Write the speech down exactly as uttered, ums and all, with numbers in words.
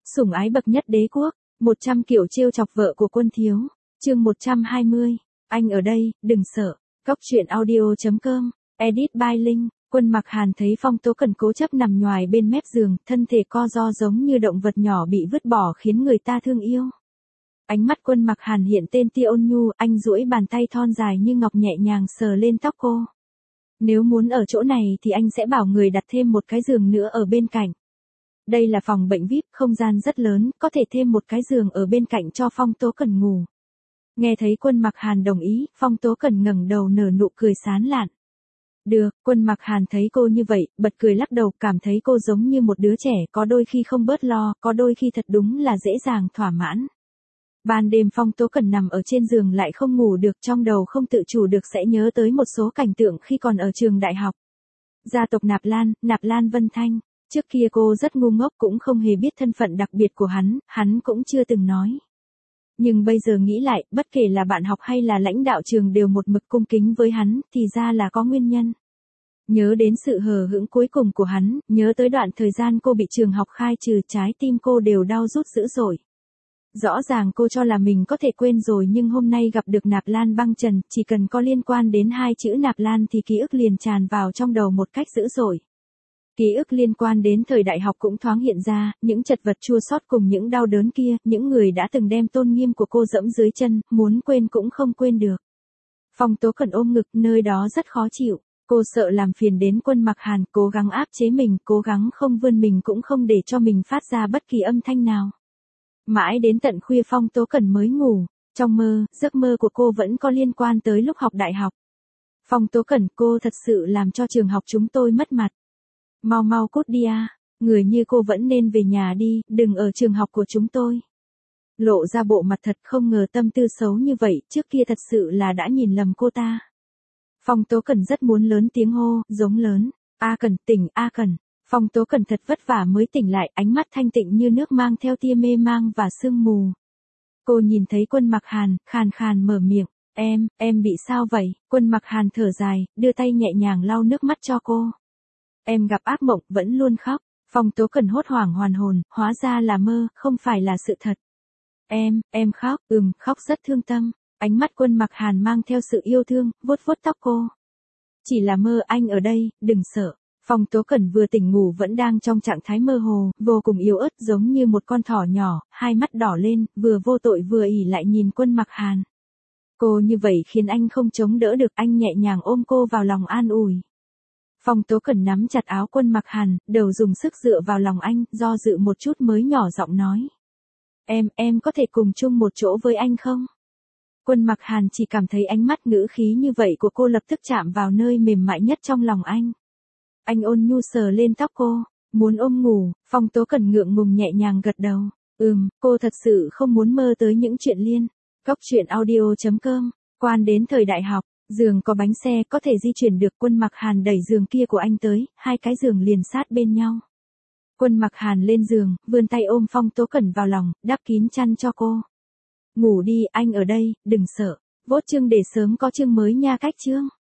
Sủng ái bậc nhất đế quốc, một trăm kiểu trêu chọc vợ của Quân Thiếu, chương một trăm hai mươi, anh ở đây, đừng sợ, Cóc truyện audio chấm com, edit by Linh. Quân Mặc Hàn thấy Phong Tố Cẩn cố chấp nằm nhoài bên mép giường, thân thể co ro giống như động vật nhỏ bị vứt bỏ khiến người ta thương yêu. Ánh mắt Quân Mặc Hàn hiện tên tia ôn nhu, anh duỗi bàn tay thon dài như ngọc nhẹ nhàng sờ lên tóc cô. Nếu muốn ở chỗ này thì anh sẽ bảo người đặt thêm một cái giường nữa ở bên cạnh. Đây là phòng bệnh vi ai pi, không gian rất lớn, có thể thêm một cái giường ở bên cạnh cho Phong Tố Cẩn ngủ. Nghe thấy Quân Mặc Hàn đồng ý, Phong Tố Cẩn ngẩng đầu nở nụ cười sán lạn. Được, Quân Mặc Hàn thấy cô như vậy, bật cười lắc đầu, cảm thấy cô giống như một đứa trẻ, có đôi khi không bớt lo, có đôi khi thật đúng là dễ dàng thỏa mãn. Ban đêm Phong Tố Cẩn nằm ở trên giường lại không ngủ được, trong đầu không tự chủ được sẽ nhớ tới một số cảnh tượng khi còn ở trường đại học. Gia tộc Nạp Lan, Nạp Lan Vân Thanh, trước kia cô rất ngu ngốc cũng không hề biết thân phận đặc biệt của hắn, hắn cũng chưa từng nói. Nhưng bây giờ nghĩ lại, bất kể là bạn học hay là lãnh đạo trường đều một mực cung kính với hắn, thì ra là có nguyên nhân. Nhớ đến sự hờ hững cuối cùng của hắn, nhớ tới đoạn thời gian cô bị trường học khai trừ, trái tim cô đều đau rút dữ dội. Rõ ràng cô cho là mình có thể quên rồi, nhưng hôm nay gặp được Nạp Lan Băng Trần, chỉ cần có liên quan đến hai chữ Nạp Lan thì ký ức liền tràn vào trong đầu một cách dữ dội. Ký ức liên quan đến thời đại học cũng thoáng hiện ra, những chật vật chua xót cùng những đau đớn kia, những người đã từng đem tôn nghiêm của cô dẫm dưới chân, muốn quên cũng không quên được. Phong Tố Cẩn ôm ngực, nơi đó rất khó chịu. Cô sợ làm phiền đến Quân Mặc Hàn, cố gắng áp chế mình, cố gắng không vươn mình cũng không để cho mình phát ra bất kỳ âm thanh nào. Mãi đến tận khuya Phong Tố Cẩn mới ngủ, trong mơ, giấc mơ của cô vẫn có liên quan tới lúc học đại học. Phong Tố Cẩn, cô thật sự làm cho trường học chúng tôi mất mặt. Mau mau cút đi à, người như cô vẫn nên về nhà đi, đừng ở trường học của chúng tôi. Lộ ra bộ mặt thật, không ngờ tâm tư xấu như vậy, trước kia thật sự là đã nhìn lầm cô ta. Phong Tố Cẩn rất muốn lớn tiếng hô, giống lớn, A Cẩn, tỉnh, A Cẩn. Phong Tố Cẩn thật vất vả mới tỉnh lại, ánh mắt thanh tịnh như nước mang theo tia mê mang và sương mù. Cô nhìn thấy Quân Mặc Hàn, khàn khàn mở miệng, em, em bị sao vậy? Quân Mặc Hàn thở dài, đưa tay nhẹ nhàng lau nước mắt cho cô. Em gặp ác mộng, vẫn luôn khóc. Phong Tố Cẩn hốt hoảng hoàn hồn, hóa ra là mơ, không phải là sự thật. Em, em khóc, ừm, khóc rất thương tâm. Ánh mắt Quân Mặc Hàn mang theo sự yêu thương, vuốt vuốt tóc cô. Chỉ là mơ, anh ở đây, đừng sợ. Phong Tố Cẩn vừa tỉnh ngủ vẫn đang trong trạng thái mơ hồ, vô cùng yếu ớt giống như một con thỏ nhỏ, hai mắt đỏ lên, vừa vô tội vừa ỉ lại nhìn Quân Mặc Hàn. Cô như vậy khiến anh không chống đỡ được, anh nhẹ nhàng ôm cô vào lòng an ủi. Phong Tố Cẩn nắm chặt áo Quân Mặc Hàn, đầu dùng sức dựa vào lòng anh, do dự một chút mới nhỏ giọng nói. Em, em có thể cùng chung một chỗ với anh không? Quân Mặc Hàn chỉ cảm thấy ánh mắt ngữ khí như vậy của cô lập tức chạm vào nơi mềm mại nhất trong lòng anh. Anh ôn nhu sờ lên tóc cô, muốn ôm ngủ, Phong Tố Cẩn ngượng ngùng nhẹ nhàng gật đầu. Ừm, cô thật sự không muốn mơ tới những chuyện liên. Cóc truyện audio chấm com, quan đến thời đại học, giường có bánh xe có thể di chuyển được. Quân Mặc Hàn đẩy giường kia của anh tới, hai cái giường liền sát bên nhau. Quân Mặc Hàn lên giường, vươn tay ôm Phong Tố Cẩn vào lòng, đắp kín chăn cho cô. Ngủ đi, anh ở đây, đừng sợ. Vote chương để sớm có chương mới nha. Cách chương.